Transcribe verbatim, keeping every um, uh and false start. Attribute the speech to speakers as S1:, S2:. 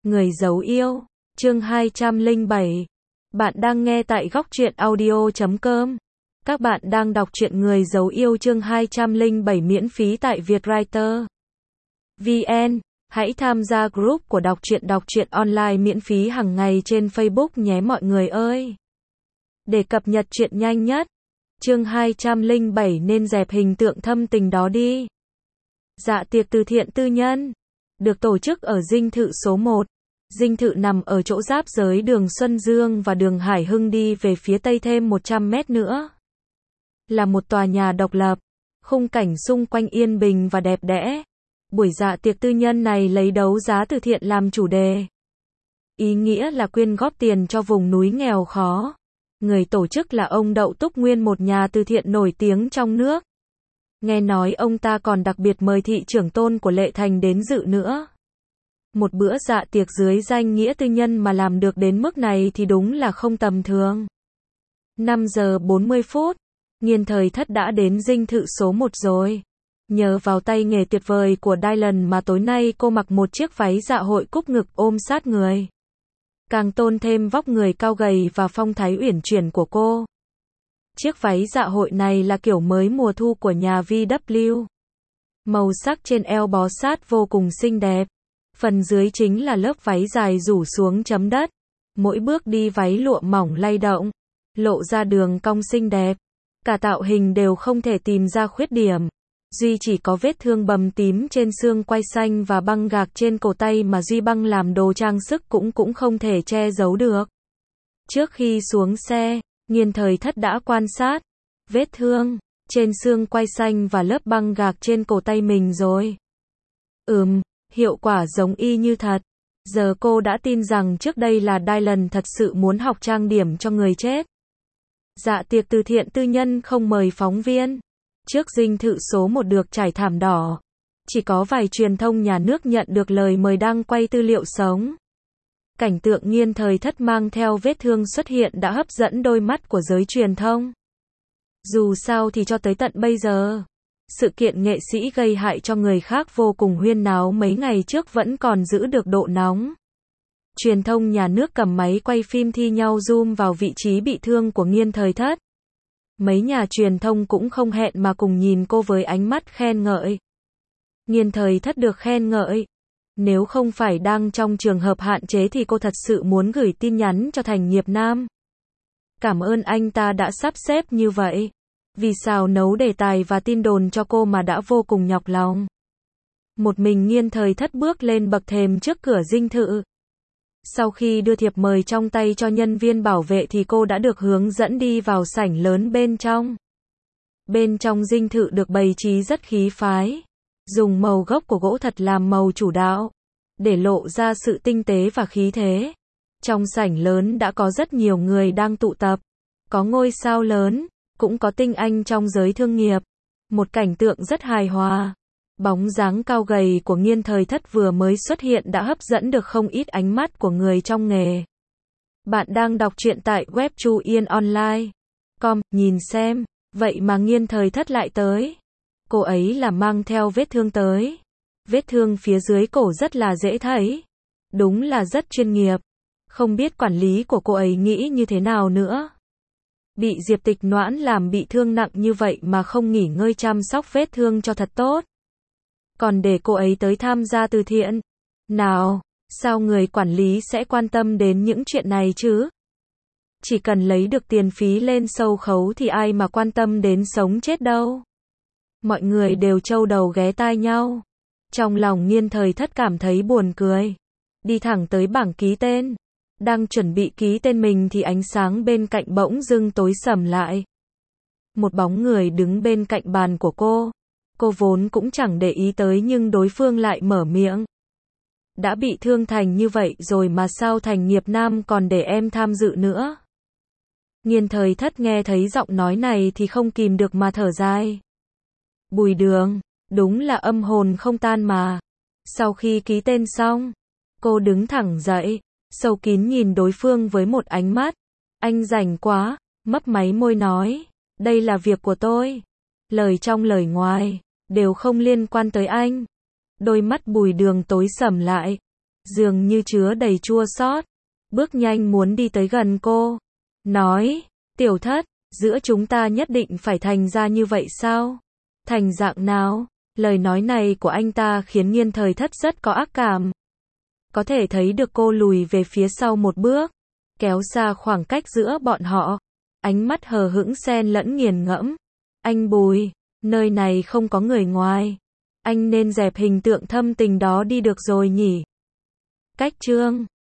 S1: Người giấu yêu, chương hai trăm lẻ bảy. Bạn đang nghe tại góc truyện audio chấm com. Các bạn đang đọc truyện Người giấu yêu chương hai trăm lẻ bảy miễn phí tại Vietwriter vê en. Hãy tham gia group của đọc truyện đọc truyện online miễn phí hàng ngày trên Facebook nhé mọi người ơi. Để cập nhật truyện nhanh nhất, chương hai trăm lẻ bảy nên dẹp hình tượng thâm tình đó đi. Dạ tiệc từ thiện tư nhân được tổ chức ở dinh thự số một. Dinh thự nằm ở chỗ giáp giới đường Xuân Dương và đường Hải Hưng đi về phía tây thêm một trăm mét nữa. Là một tòa nhà độc lập, khung cảnh xung quanh yên bình và đẹp đẽ. Buổi dạ tiệc tư nhân này lấy đấu giá từ thiện làm chủ đề. Ý nghĩa là quyên góp tiền cho vùng núi nghèo khó. Người tổ chức là ông Đậu Túc Nguyên, một nhà từ thiện nổi tiếng trong nước. Nghe nói ông ta còn đặc biệt mời thị trưởng Tôn của Lệ Thành đến dự nữa. Một bữa dạ tiệc dưới danh nghĩa tư nhân mà làm được đến mức này thì đúng là không tầm thường. năm giờ bốn mươi phút, Nghiên Thời Thất đã đến dinh thự số một rồi. Nhờ vào tay nghề tuyệt vời của Dylan mà tối nay cô mặc một chiếc váy dạ hội cúp ngực ôm sát người. Càng tôn thêm vóc người cao gầy và phong thái uyển chuyển của cô. Chiếc váy dạ hội này là kiểu mới mùa thu của nhà vê kép. Màu sắc trên eo bó sát vô cùng xinh đẹp. Phần dưới chính là lớp váy dài rủ xuống chấm đất. Mỗi bước đi váy lụa mỏng lay động, lộ ra đường cong xinh đẹp. Cả tạo hình đều không thể tìm ra khuyết điểm. Duy chỉ có vết thương bầm tím trên xương quai xanh và băng gạc trên cổ tay mà Duy băng làm đồ trang sức cũng cũng không thể che giấu được. Trước khi xuống xe, Nghiên Thời Thất đã quan sát vết thương trên xương quai xanh và lớp băng gạc trên cổ tay mình rồi. Ừm, hiệu quả giống y như thật. Giờ cô đã tin rằng trước đây là Dylan thật sự muốn học trang điểm cho người chết. Dạ tiệc từ thiện tư nhân không mời phóng viên. Trước dinh thự số một được trải thảm đỏ. Chỉ có vài truyền thông nhà nước nhận được lời mời đăng quay tư liệu sống. Cảnh tượng Nghiên Thời Thất mang theo vết thương xuất hiện đã hấp dẫn đôi mắt của giới truyền thông. Dù sao thì cho tới tận bây giờ, sự kiện nghệ sĩ gây hại cho người khác vô cùng huyên náo mấy ngày trước vẫn còn giữ được độ nóng. Truyền thông nhà nước cầm máy quay phim thi nhau zoom vào vị trí bị thương của Nghiên Thời Thất. Mấy nhà truyền thông cũng không hẹn mà cùng nhìn cô với ánh mắt khen ngợi. Nghiên Thời Thất được khen ngợi. Nếu không phải đang trong trường hợp hạn chế thì cô thật sự muốn gửi tin nhắn cho Thành Nghiệp Nam. Cảm ơn anh ta đã sắp xếp như vậy. Vì sao nấu đề tài và tin đồn cho cô mà đã vô cùng nhọc lòng. Một mình Nghiên Thời Thất bước lên bậc thềm trước cửa dinh thự. Sau khi đưa thiệp mời trong tay cho nhân viên bảo vệ thì cô đã được hướng dẫn đi vào sảnh lớn bên trong. Bên trong dinh thự được bày trí rất khí phái. Dùng màu gốc của gỗ thật làm màu chủ đạo, để lộ ra sự tinh tế và khí thế. Trong sảnh lớn đã có rất nhiều người đang tụ tập. Có ngôi sao lớn, cũng có tinh anh trong giới thương nghiệp. Một cảnh tượng rất hài hòa. Bóng dáng cao gầy của Nghiên Thời Thất vừa mới xuất hiện đã hấp dẫn được không ít ánh mắt của người trong nghề. Bạn đang đọc truyện tại web chu yên online chấm com, nhìn xem, vậy mà Nghiên Thời Thất lại tới. Cô ấy là mang theo vết thương tới. Vết thương phía dưới cổ rất là dễ thấy. Đúng là rất chuyên nghiệp. Không biết quản lý của cô ấy nghĩ như thế nào nữa. Bị Diệp Tịch Noãn làm bị thương nặng như vậy mà không nghỉ ngơi chăm sóc vết thương cho thật tốt. Còn để cô ấy tới tham gia từ thiện. Nào, sao người quản lý sẽ quan tâm đến những chuyện này chứ? Chỉ cần lấy được tiền phí lên sâu khấu thì ai mà quan tâm đến sống chết đâu. Mọi người đều trâu đầu ghé tai nhau. Trong lòng Nghiên Thời Thất cảm thấy buồn cười. Đi thẳng tới bảng ký tên. Đang chuẩn bị ký tên mình thì ánh sáng bên cạnh bỗng dưng tối sầm lại. Một bóng người đứng bên cạnh bàn của cô. Cô vốn cũng chẳng để ý tới nhưng đối phương lại mở miệng. Đã bị thương thành như vậy rồi mà sao Thành Nghiệp Nam còn để em tham dự nữa? Nghiên Thời Thất nghe thấy giọng nói này thì không kìm được mà thở dài. Bùi Đường, đúng là âm hồn không tan mà. Sau khi ký tên xong, cô đứng thẳng dậy, sâu kín nhìn đối phương với một ánh mắt. Anh rảnh quá, mấp máy môi nói, đây là việc của tôi. Lời trong lời ngoài đều không liên quan tới anh. Đôi mắt Bùi Đường tối sầm lại. dường như chứa đầy chua xót, bước nhanh muốn đi tới gần cô, nói, tiểu thất, giữa chúng ta nhất định phải thành ra như vậy sao? Thành dạng nào? Lời nói này của anh ta khiến Nghiên Thời Thất rất có ác cảm. Có thể thấy được cô lùi về phía sau một bước, kéo xa khoảng cách giữa bọn họ. Ánh mắt hờ hững xen lẫn nghiền ngẫm. Anh Bùi, nơi này không có người ngoài. Anh nên dẹp hình tượng thâm tình đó đi được rồi nhỉ? Cách chương